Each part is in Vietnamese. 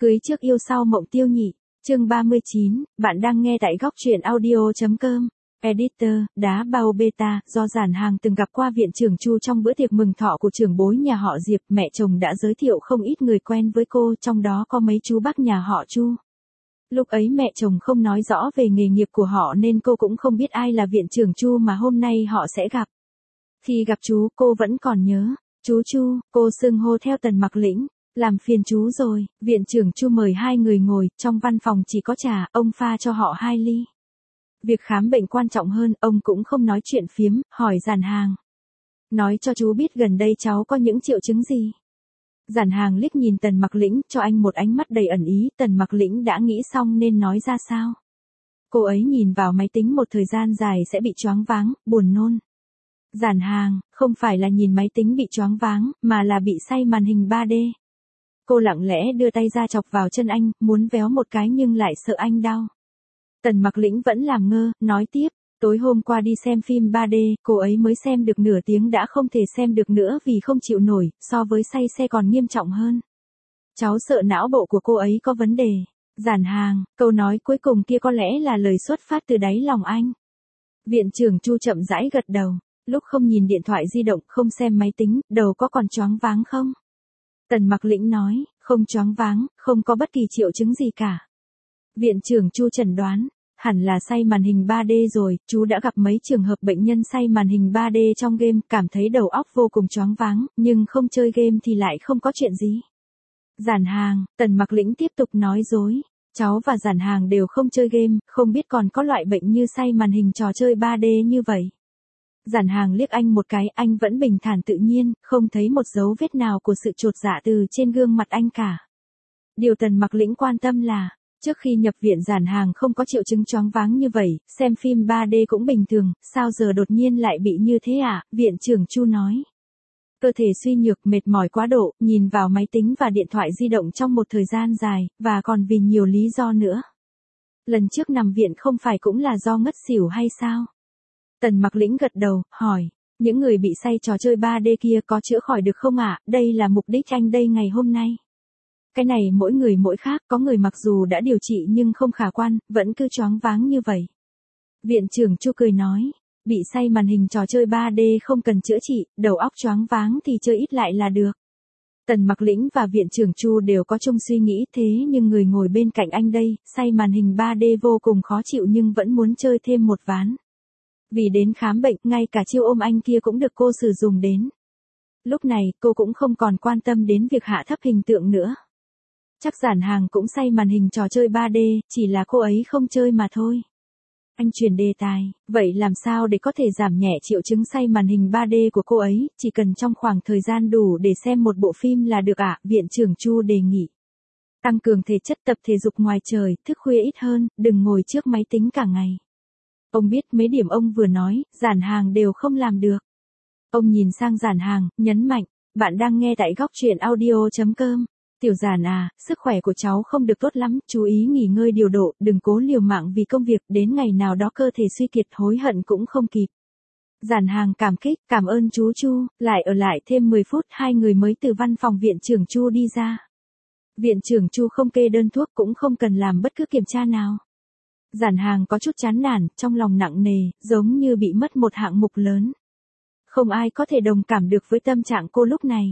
Cưới trước yêu sau mộng tiêu nhị. Chương 39, bạn đang nghe tại góc truyện audio.com. Editor, đá bao beta, do Giản Hàng từng gặp qua viện trưởng Chu trong bữa tiệc mừng thọ của trưởng bối nhà họ Diệp, mẹ chồng đã giới thiệu không ít người quen với cô, trong đó có mấy chú bác nhà họ Chu. Lúc ấy mẹ chồng không nói rõ về nghề nghiệp của họ nên cô cũng không biết ai là viện trưởng Chu mà hôm nay họ sẽ gặp. Khi gặp chú, cô vẫn còn nhớ. Chú Chu, cô xưng hô theo Tần Mặc Lĩnh. Làm phiền chú rồi, viện trưởng Chu mời hai người ngồi, trong văn phòng chỉ có trà, ông pha cho họ 2 ly. Việc khám bệnh quan trọng hơn, ông cũng không nói chuyện phiếm, hỏi Giản Hàng. Nói cho chú biết gần đây cháu có những triệu chứng gì. Giản Hàng liếc nhìn Tần Mặc Lĩnh, cho anh một ánh mắt đầy ẩn ý, Tần Mặc Lĩnh đã nghĩ xong nên nói ra sao. Cô ấy nhìn vào máy tính một thời gian dài sẽ bị choáng váng, buồn nôn. Giản Hàng, không phải là nhìn máy tính bị choáng váng, mà là bị say màn hình 3D. Cô lặng lẽ đưa tay ra chọc vào chân anh, muốn véo một cái nhưng lại sợ anh đau. Tần Mặc Lĩnh vẫn làm ngơ, nói tiếp, tối hôm qua đi xem phim 3D, cô ấy mới xem được nửa tiếng đã không thể xem được nữa vì không chịu nổi, so với say xe còn nghiêm trọng hơn. Cháu sợ não bộ của cô ấy có vấn đề. Giản Hàng, câu nói cuối cùng kia có lẽ là lời xuất phát từ đáy lòng anh. Viện trưởng Chu chậm rãi gật đầu, lúc không nhìn điện thoại di động, không xem máy tính, đầu có còn choáng váng không? Tần Mặc Lĩnh nói, không choáng váng, không có bất kỳ triệu chứng gì cả. Viện trưởng Chu chẩn đoán, hẳn là say màn hình 3D rồi, chú đã gặp mấy trường hợp bệnh nhân say màn hình 3D trong game, cảm thấy đầu óc vô cùng choáng váng, nhưng không chơi game thì lại không có chuyện gì. Giản Hàng, Tần Mặc Lĩnh tiếp tục nói dối, cháu và Giản Hàng đều không chơi game, không biết còn có loại bệnh như say màn hình trò chơi 3D như vậy. Giản Hàng liếc anh một cái, anh vẫn bình thản tự nhiên, không thấy một dấu vết nào của sự chột dạ từ trên gương mặt anh cả. Điều Tần Mặc Lĩnh quan tâm là, trước khi nhập viện Giản Hàng không có triệu chứng choáng váng như vậy, xem phim 3D cũng bình thường, sao giờ đột nhiên lại bị như thế ạ? Viện trưởng Chu nói. Cơ thể suy nhược, mệt mỏi quá độ, nhìn vào máy tính và điện thoại di động trong một thời gian dài, và còn vì nhiều lý do nữa. Lần trước nằm viện không phải cũng là do ngất xỉu hay sao? Tần Mặc Lĩnh gật đầu, hỏi, những người bị say trò chơi 3D kia có chữa khỏi được không ạ? Đây là mục đích anh đây ngày hôm nay. Cái này mỗi người mỗi khác, có người mặc dù đã điều trị nhưng không khả quan, vẫn cứ choáng váng như vậy. Viện trưởng Chu cười nói, bị say màn hình trò chơi 3D không cần chữa trị, đầu óc choáng váng thì chơi ít lại là được. Tần Mặc Lĩnh và viện trưởng Chu đều có chung suy nghĩ thế nhưng người ngồi bên cạnh anh đây, say màn hình 3D vô cùng khó chịu nhưng vẫn muốn chơi thêm một ván. Vì đến khám bệnh, ngay cả chiêu ôm anh kia cũng được cô sử dụng đến. Lúc này, cô cũng không còn quan tâm đến việc hạ thấp hình tượng nữa. Chắc Giản Hàng cũng say màn hình trò chơi 3D, chỉ là cô ấy không chơi mà thôi. Anh chuyển đề tài, vậy làm sao để có thể giảm nhẹ triệu chứng say màn hình 3D của cô ấy, chỉ cần trong khoảng thời gian đủ để xem một bộ phim là được ạ, viện trưởng Chu đề nghị. Tăng cường thể chất, tập thể dục ngoài trời, thức khuya ít hơn, đừng ngồi trước máy tính cả ngày. Ông biết mấy điểm ông vừa nói, Giản Hàng đều không làm được. Ông nhìn sang Giản Hàng, nhấn mạnh, bạn đang nghe tại góc truyện audio.com. Tiểu Giản à, sức khỏe của cháu không được tốt lắm, chú ý nghỉ ngơi điều độ, đừng cố liều mạng vì công việc, đến ngày nào đó cơ thể suy kiệt hối hận cũng không kịp. Giản Hàng cảm kích, cảm ơn chú Chu, lại ở lại thêm 10 phút, hai người mới từ văn phòng viện trưởng Chu đi ra. Viện trưởng Chu không kê đơn thuốc cũng không cần làm bất cứ kiểm tra nào. Giản Hàng có chút chán nản, trong lòng nặng nề, giống như bị mất một hạng mục lớn. Không ai có thể đồng cảm được với tâm trạng cô lúc này.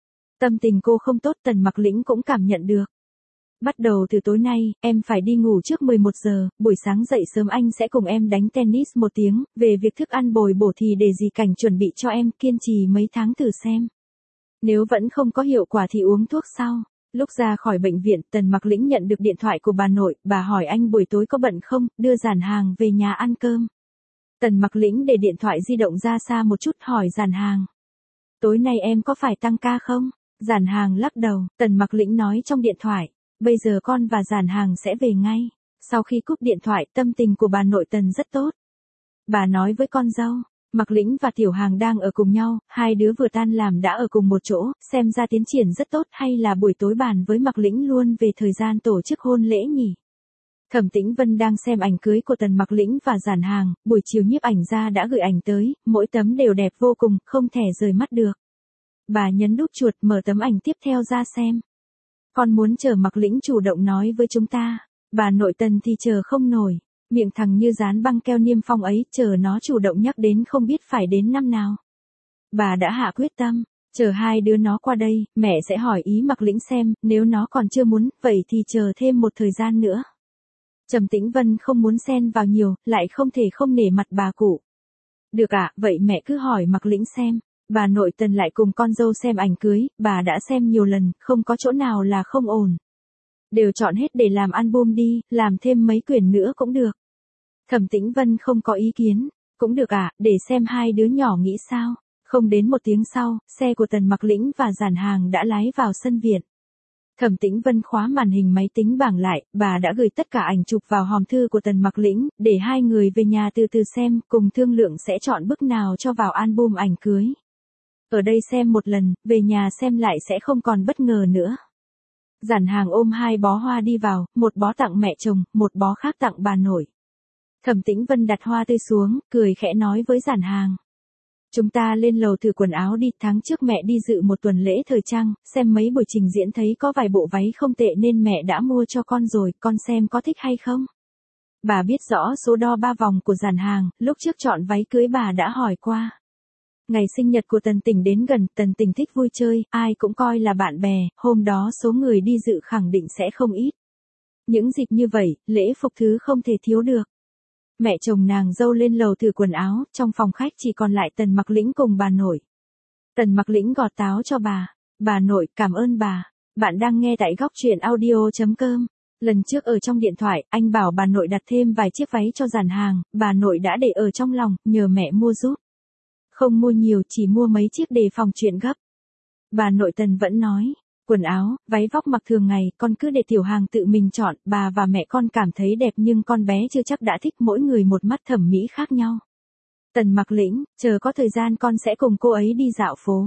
Tâm tình cô không tốt, Tần Mặc Lĩnh cũng cảm nhận được. Bắt đầu từ tối nay, em phải đi ngủ trước 11 giờ, buổi sáng dậy sớm anh sẽ cùng em đánh tennis 1 tiếng, về việc thức ăn bồi bổ thì để dì Cảnh chuẩn bị cho em, kiên trì mấy tháng thử xem. Nếu vẫn không có hiệu quả thì uống thuốc sau. Lúc ra khỏi bệnh viện, Tần Mặc Lĩnh nhận được điện thoại của bà nội, bà hỏi anh buổi tối có bận không, đưa Giản Hàng về nhà ăn cơm. Tần Mặc Lĩnh để điện thoại di động ra xa một chút hỏi Giản Hàng. Tối nay em có phải tăng ca không? Giản Hàng lắc đầu, Tần Mặc Lĩnh nói trong điện thoại, bây giờ con và Giản Hàng sẽ về ngay. Sau khi cúp điện thoại, tâm tình của bà nội Tần rất tốt. Bà nói với con dâu, Mặc Lĩnh và Tiểu Hàng đang ở cùng nhau, hai đứa vừa tan làm đã ở cùng một chỗ, xem ra tiến triển rất tốt, hay là buổi tối bàn với Mặc Lĩnh luôn về thời gian tổ chức hôn lễ nhỉ? Thẩm Tĩnh Vân đang xem ảnh cưới của Tần Mặc Lĩnh và Giản Hàng, buổi chiều nhiếp ảnh gia đã gửi ảnh tới, mỗi tấm đều đẹp vô cùng, không thể rời mắt được. Bà nhấn nút chuột mở tấm ảnh tiếp theo ra xem. Con muốn chờ Mạc Lĩnh chủ động nói với chúng ta. Bà nội Tần thì chờ không nổi. Miệng thằng như dán băng keo Niêm Phong ấy, chờ nó chủ động nhắc đến không biết phải đến năm nào. Bà đã hạ quyết tâm, chờ hai đứa nó qua đây, mẹ sẽ hỏi ý Mạc Lĩnh xem, nếu nó còn chưa muốn, vậy thì chờ thêm một thời gian nữa. Trầm Tĩnh Vân không muốn xen vào nhiều, lại không thể không nể mặt bà cụ. Được ạ, vậy mẹ cứ hỏi Mạc Lĩnh xem. Bà nội Tần lại cùng con dâu xem ảnh cưới, bà đã xem nhiều lần, không có chỗ nào là không ổn. Đều chọn hết để làm album đi, làm thêm mấy quyển nữa cũng được. Thẩm Tĩnh Vân không có ý kiến, cũng được ạ, để xem hai đứa nhỏ nghĩ sao. Không đến một tiếng sau, xe của Tần Mạc Lĩnh và Giản Hàng đã lái vào sân viện. Thẩm Tĩnh Vân khóa màn hình máy tính bảng lại, bà đã gửi tất cả ảnh chụp vào hòm thư của Tần Mạc Lĩnh, để hai người về nhà từ từ xem, cùng thương lượng sẽ chọn bức nào cho vào album ảnh cưới. Ở đây xem một lần, về nhà xem lại sẽ không còn bất ngờ nữa. Giản Hàng ôm hai bó hoa đi vào, một bó tặng mẹ chồng, một bó khác tặng bà nội. Thẩm Tĩnh Vân đặt hoa tươi xuống, cười khẽ nói với Giản Hàng. Chúng ta lên lầu thử quần áo đi, tháng trước mẹ đi dự một tuần lễ thời trang, xem mấy buổi trình diễn thấy có vài bộ váy không tệ nên mẹ đã mua cho con rồi, con xem có thích hay không? Bà biết rõ số đo 3 vòng của Giản Hàng, lúc trước chọn váy cưới bà đã hỏi qua. Ngày sinh nhật của Tần Tỉnh đến gần, Tần Tỉnh thích vui chơi, ai cũng coi là bạn bè, hôm đó số người đi dự khẳng định sẽ không ít. Những dịp như vậy, lễ phục thứ không thể thiếu được. Mẹ chồng nàng dâu lên lầu thử quần áo, trong phòng khách chỉ còn lại Tần Mạc Lĩnh cùng bà nội. Tần Mạc Lĩnh gọt táo cho bà nội, cảm ơn bà. Bạn đang nghe tại góc truyện audio.com. Lần trước ở trong điện thoại, anh bảo bà nội đặt thêm vài chiếc váy cho Giản Hàng, bà nội đã để ở trong lòng, nhờ mẹ mua giúp. Không mua nhiều, chỉ mua mấy chiếc đề phòng chuyện gấp. Bà nội Tần vẫn nói, quần áo, váy vóc mặc thường ngày, con cứ để Tiểu Hàng tự mình chọn, bà và mẹ con cảm thấy đẹp nhưng con bé chưa chắc đã thích, mỗi người một mắt thẩm mỹ khác nhau. Tần Mạc Lĩnh, chờ có thời gian con sẽ cùng cô ấy đi dạo phố.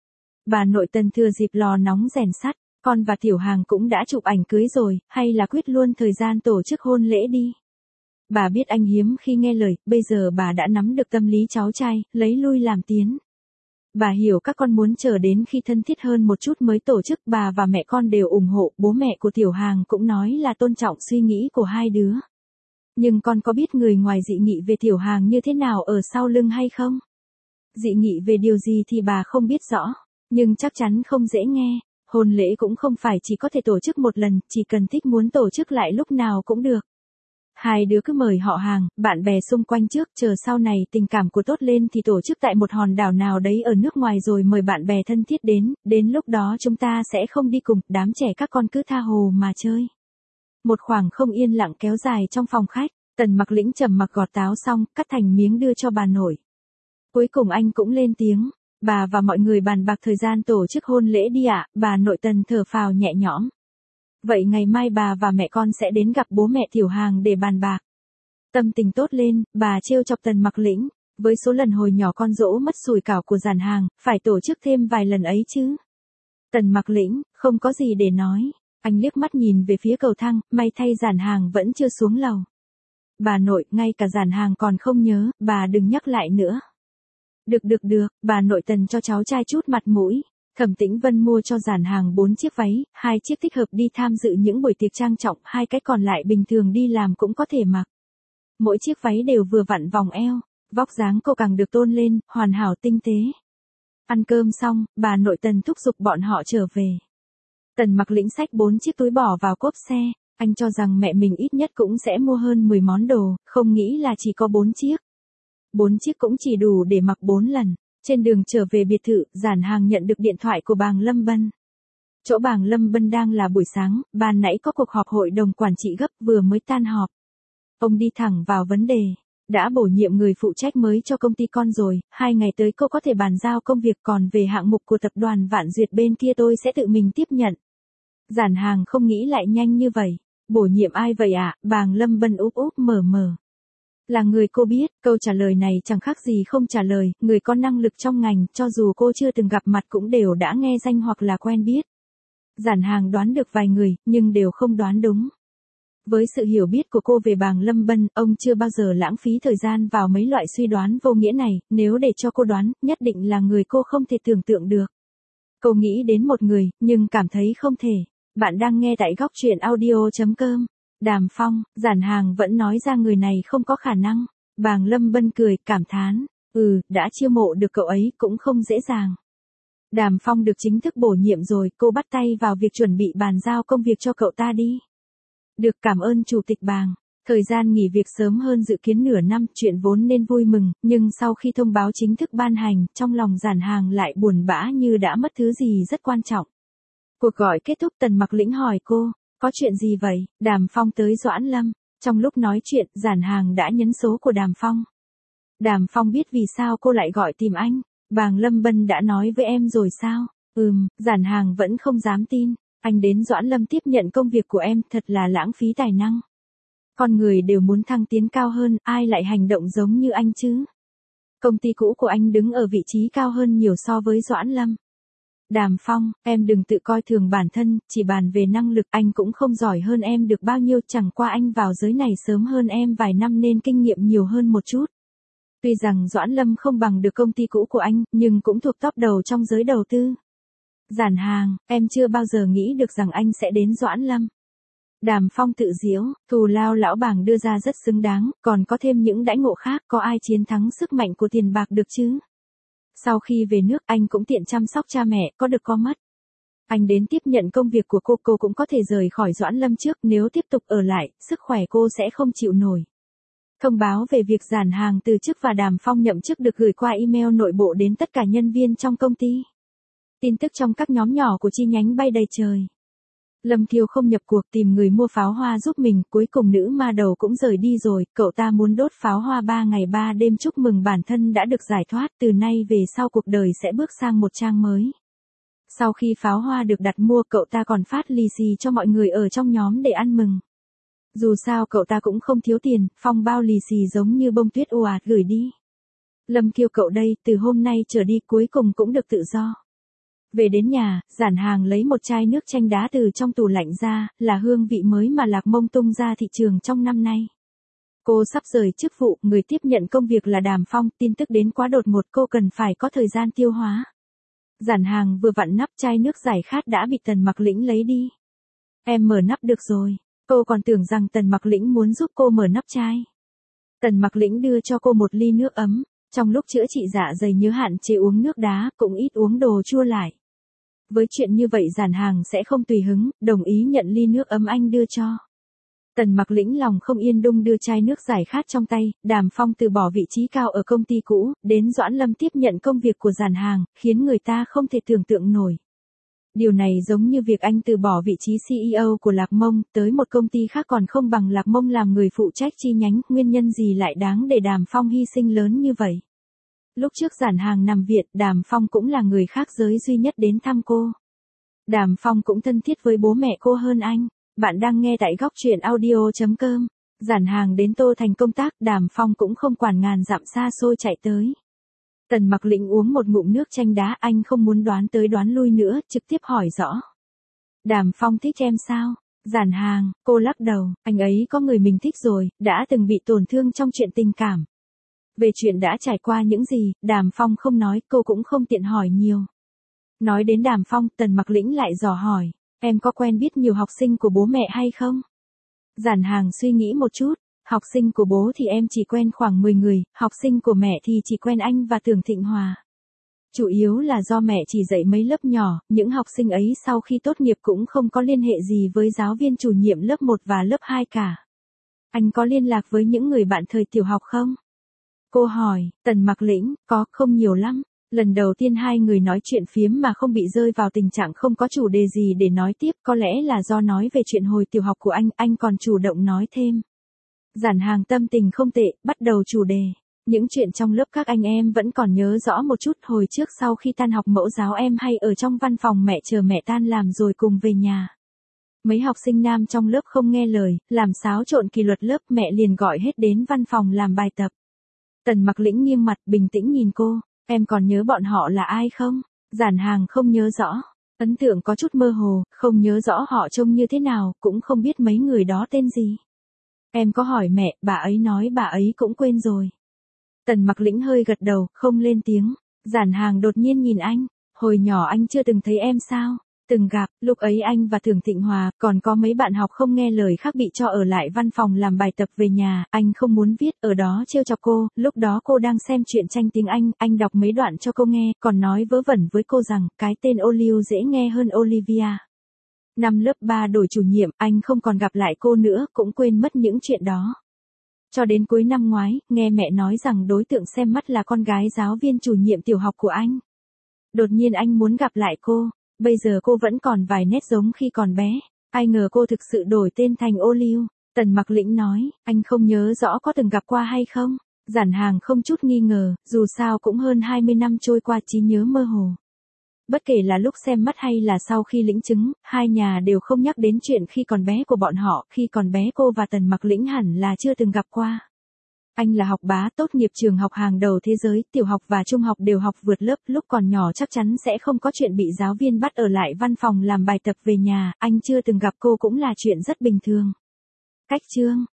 Bà nội Tần thừa dịp lò nóng rèn sắt, con và Tiểu Hàng cũng đã chụp ảnh cưới rồi, hay là quyết luôn thời gian tổ chức hôn lễ đi. Bà biết anh hiếm khi nghe lời, bây giờ bà đã nắm được tâm lý cháu trai, lấy lui làm tiến. Bà hiểu các con muốn chờ đến khi thân thiết hơn một chút mới tổ chức, bà và mẹ con đều ủng hộ, bố mẹ của Tiểu Hàng cũng nói là tôn trọng suy nghĩ của hai đứa. Nhưng con có biết người ngoài dị nghị về Tiểu Hàng như thế nào ở sau lưng hay không? Dị nghị về điều gì thì bà không biết rõ, nhưng chắc chắn không dễ nghe. Hôn lễ cũng không phải chỉ có thể tổ chức một lần, chỉ cần thích muốn tổ chức lại lúc nào cũng được. Hai đứa cứ mời họ hàng, bạn bè xung quanh trước, chờ sau này tình cảm của tốt lên thì tổ chức tại một hòn đảo nào đấy ở nước ngoài rồi mời bạn bè thân thiết đến lúc đó chúng ta sẽ không đi cùng, đám trẻ các con cứ tha hồ mà chơi. Một khoảng không yên lặng kéo dài trong phòng khách, Tần Mạc Lĩnh trầm mặc gọt táo xong, cắt thành miếng đưa cho bà nội. Cuối cùng anh cũng lên tiếng, bà và mọi người bàn bạc thời gian tổ chức hôn lễ đi ạ, bà nội Tần thở phào nhẹ nhõm. Vậy ngày mai bà và mẹ con sẽ đến gặp bố mẹ Tiểu Hàng để bàn bạc. Tâm tình tốt lên, bà trêu chọc Tần Mạc Lĩnh, với số lần hồi nhỏ con dỗ mất sủi cảo của Giản Hàng, phải tổ chức thêm vài lần ấy chứ. Tần Mạc Lĩnh, không có gì để nói, anh liếc mắt nhìn về phía cầu thang, may thay Giản Hàng vẫn chưa xuống lầu. Bà nội, ngay cả Giản Hàng còn không nhớ, bà đừng nhắc lại nữa. Được, bà nội Tần cho cháu trai chút mặt mũi. Thẩm Tĩnh Vân mua cho Giản Hàng 4 chiếc váy, 2 chiếc thích hợp đi tham dự những buổi tiệc trang trọng, 2 cái còn lại bình thường đi làm cũng có thể mặc. Mỗi chiếc váy đều vừa vặn vòng eo, vóc dáng cô càng được tôn lên, hoàn hảo tinh tế. Ăn cơm xong, bà nội Tần thúc giục bọn họ trở về. Tần Mạc Lĩnh xách 4 chiếc túi bỏ vào cốp xe, anh cho rằng mẹ mình ít nhất cũng sẽ mua hơn 10 món đồ, không nghĩ là chỉ có 4 chiếc. 4 chiếc cũng chỉ đủ để mặc 4 lần. Trên đường trở về biệt thự, Giản Hàng nhận được điện thoại của Bàng Lâm Bân. Chỗ Bàng Lâm Bân đang là buổi sáng, ban nãy có cuộc họp hội đồng quản trị gấp vừa mới tan họp. Ông đi thẳng vào vấn đề. Đã bổ nhiệm người phụ trách mới cho công ty con rồi, 2 ngày tới cô có thể bàn giao công việc, còn về hạng mục của tập đoàn Vạn Duyệt bên kia tôi sẽ tự mình tiếp nhận. Giản Hàng không nghĩ lại nhanh như vậy. Bổ nhiệm ai vậy ạ? Bàng Lâm Bân úp mở. Là người cô biết, câu trả lời này chẳng khác gì không trả lời, người có năng lực trong ngành, cho dù cô chưa từng gặp mặt cũng đều đã nghe danh hoặc là quen biết. Giản Hàng đoán được vài người, nhưng đều không đoán đúng. Với sự hiểu biết của cô về Bàng Lâm Bân, ông chưa bao giờ lãng phí thời gian vào mấy loại suy đoán vô nghĩa này, nếu để cho cô đoán, nhất định là người cô không thể tưởng tượng được. Cô nghĩ đến một người, nhưng cảm thấy không thể. Bạn đang nghe tại góc truyện audio.com. Đàm Phong, Giản Hàng vẫn nói ra người này không có khả năng. Bàng Lâm Bân cười, cảm thán. Đã chiêu mộ được cậu ấy cũng không dễ dàng. Đàm Phong được chính thức bổ nhiệm rồi, cô bắt tay vào việc chuẩn bị bàn giao công việc cho cậu ta đi. Được, cảm ơn Chủ tịch Bàng. Thời gian nghỉ việc sớm hơn dự kiến nửa năm, chuyện vốn nên vui mừng, nhưng sau khi thông báo chính thức ban hành, trong lòng Giản Hàng lại buồn bã như đã mất thứ gì rất quan trọng. Cuộc gọi kết thúc, Tần Mặc Lĩnh hỏi cô, có chuyện gì vậy? Đàm Phong tới Doãn Lâm. Trong lúc nói chuyện, Giản Hàng đã nhấn số của Đàm Phong. Đàm Phong biết vì sao cô lại gọi tìm anh. Bàng Lâm Bân đã nói với em rồi sao? Giản Hàng vẫn không dám tin. Anh đến Doãn Lâm tiếp nhận công việc của em, thật là lãng phí tài năng. Con người đều muốn thăng tiến cao hơn, ai lại hành động giống như anh chứ? Công ty cũ của anh đứng ở vị trí cao hơn nhiều so với Doãn Lâm. Đàm Phong, em đừng tự coi thường bản thân, chỉ bàn về năng lực anh cũng không giỏi hơn em được bao nhiêu, chẳng qua anh vào giới này sớm hơn em vài năm nên kinh nghiệm nhiều hơn một chút. Tuy rằng Doãn Lâm không bằng được công ty cũ của anh, nhưng cũng thuộc top đầu trong giới đầu tư. Giản Hàng, em chưa bao giờ nghĩ được rằng anh sẽ đến Doãn Lâm. Đàm Phong tự giễu, thù lao lão Bàng đưa ra rất xứng đáng, còn có thêm những đãi ngộ khác, có ai chiến thắng sức mạnh của tiền bạc được chứ? Sau khi về nước, anh cũng tiện chăm sóc cha mẹ, có được có mất. Anh đến tiếp nhận công việc của cô cũng có thể rời khỏi Doãn Lâm trước, nếu tiếp tục ở lại, sức khỏe cô sẽ không chịu nổi. Thông báo về việc Giản Hàng từ chức và Đàm Phong nhậm chức được gửi qua email nội bộ đến tất cả nhân viên trong công ty. Tin tức trong các nhóm nhỏ của chi nhánh bay đầy trời. Lâm Thiêu không nhập cuộc, tìm người mua pháo hoa giúp mình, cuối cùng nữ ma đầu cũng rời đi rồi, cậu ta muốn đốt pháo hoa 3 ngày 3 đêm chúc mừng bản thân đã được giải thoát, từ nay về sau cuộc đời sẽ bước sang một trang mới. Sau khi pháo hoa được đặt mua, cậu ta còn phát lì xì cho mọi người ở trong nhóm để ăn mừng. Dù sao cậu ta cũng không thiếu tiền, phong bao lì xì giống như bông tuyết ồ ạt gửi đi. Lâm Kiêu cậu đây, từ hôm nay trở đi cuối cùng cũng được tự do. Về đến nhà, Giản Hàng lấy một chai nước chanh đá từ trong tủ lạnh ra, là hương vị mới mà Lạc Mông tung ra thị trường trong năm nay. Cô sắp rời chức vụ, người tiếp nhận công việc là Đàm Phong, tin tức đến quá đột ngột, cô cần phải có thời gian tiêu hóa. Giản Hàng vừa vặn nắp chai nước giải khát đã bị Tần Mặc Lĩnh lấy đi. Em mở nắp được rồi. Cô còn tưởng rằng Tần Mặc Lĩnh muốn giúp cô mở nắp chai. Tần Mặc Lĩnh đưa cho cô một ly nước ấm. Trong lúc chữa trị dạ dày nhớ hạn chế uống nước đá, cũng ít uống đồ chua lại. Với chuyện như vậy Giản Hàng sẽ không tùy hứng, đồng ý nhận ly nước ấm anh đưa cho. Tần Mặc Lĩnh lòng không yên đung đưa chai nước giải khát trong tay, Đàm Phong từ bỏ vị trí cao ở công ty cũ, đến Doãn Lâm tiếp nhận công việc của Giản Hàng, khiến người ta không thể tưởng tượng nổi. Điều này giống như việc anh từ bỏ vị trí CEO của Lạc Mông, tới một công ty khác còn không bằng Lạc Mông làm người phụ trách chi nhánh, nguyên nhân gì lại đáng để Đàm Phong hy sinh lớn như vậy. Lúc trước Giản Hàng nằm viện, Đàm Phong cũng là người khác giới duy nhất đến thăm cô. Đàm Phong cũng thân thiết với bố mẹ cô hơn anh. Bạn đang nghe tại góc truyện audio.com. Giản Hàng đến Tô Thành công tác, Đàm Phong cũng không quản ngàn dặm xa xôi chạy tới. Tần Mặc Lĩnh uống một ngụm nước chanh đá, anh không muốn đoán tới đoán lui nữa, trực tiếp hỏi rõ. Đàm Phong thích em sao? Giản Hàng, cô lắc đầu, anh ấy có người mình thích rồi, đã từng bị tổn thương trong chuyện tình cảm. Về chuyện đã trải qua những gì, Đàm Phong không nói, cô cũng không tiện hỏi nhiều. Nói đến Đàm Phong, Tần Mặc Lĩnh lại dò hỏi, em có quen biết nhiều học sinh của bố mẹ hay không? Giản Hàng suy nghĩ một chút, học sinh của bố thì em chỉ quen khoảng 10 người, học sinh của mẹ thì chỉ quen anh và Tưởng Thịnh Hòa. Chủ yếu là do mẹ chỉ dạy mấy lớp nhỏ, những học sinh ấy sau khi tốt nghiệp cũng không có liên hệ gì với giáo viên chủ nhiệm lớp 1 và lớp 2 cả. Anh có liên lạc với những người bạn thời tiểu học không? Cô hỏi, Tần Mặc Lĩnh, có, không nhiều lắm. Lần đầu tiên hai người nói chuyện phiếm mà không bị rơi vào tình trạng không có chủ đề gì để nói tiếp, có lẽ là do nói về chuyện hồi tiểu học của anh còn chủ động nói thêm. Giản Hàng tâm tình không tệ, bắt đầu chủ đề. Những chuyện trong lớp các anh em vẫn còn nhớ rõ một chút, hồi trước sau khi tan học mẫu giáo em hay ở trong văn phòng mẹ chờ mẹ tan làm rồi cùng về nhà. Mấy học sinh nam trong lớp không nghe lời, làm xáo trộn kỷ luật lớp, mẹ liền gọi hết đến văn phòng làm bài tập. Tần Mặc Lĩnh nghiêng mặt bình tĩnh nhìn cô, em còn nhớ bọn họ là ai không? Giản Hàng không nhớ rõ, ấn tượng có chút mơ hồ, không nhớ rõ họ trông như thế nào, cũng không biết mấy người đó tên gì. Em có hỏi mẹ, bà ấy nói bà ấy cũng quên rồi. Tần Mặc Lĩnh hơi gật đầu, không lên tiếng. Giản Hàng đột nhiên nhìn anh, hồi nhỏ anh chưa từng thấy em sao? Từng gặp, lúc ấy anh và Thường Thịnh Hòa, còn có mấy bạn học không nghe lời khác bị cho ở lại văn phòng làm bài tập về nhà, anh không muốn viết, ở đó trêu chọc cô, lúc đó cô đang xem truyện tranh tiếng anh đọc mấy đoạn cho cô nghe, còn nói vớ vẩn với cô rằng, cái tên Olive dễ nghe hơn Olivia. Năm lớp 3 đổi chủ nhiệm, anh không còn gặp lại cô nữa, cũng quên mất những chuyện đó. Cho đến cuối năm ngoái, nghe mẹ nói rằng đối tượng xem mắt là con gái giáo viên chủ nhiệm tiểu học của anh. Đột nhiên anh muốn gặp lại cô, bây giờ cô vẫn còn vài nét giống khi còn bé. Ai ngờ cô thực sự đổi tên thành Olive. Tần Mặc Lĩnh nói, anh không nhớ rõ có từng gặp qua hay không? Giản Hàng không chút nghi ngờ, dù sao cũng hơn 20 năm trôi qua trí nhớ mơ hồ. Bất kể là lúc xem mắt hay là sau khi lĩnh chứng, hai nhà đều không nhắc đến chuyện khi còn bé của bọn họ, khi còn bé cô và Tần Mặc Lĩnh hẳn là chưa từng gặp qua. Anh là học bá tốt nghiệp trường học hàng đầu thế giới, tiểu học và trung học đều học vượt lớp, lúc còn nhỏ chắc chắn sẽ không có chuyện bị giáo viên bắt ở lại văn phòng làm bài tập về nhà, anh chưa từng gặp cô cũng là chuyện rất bình thường. Cách chương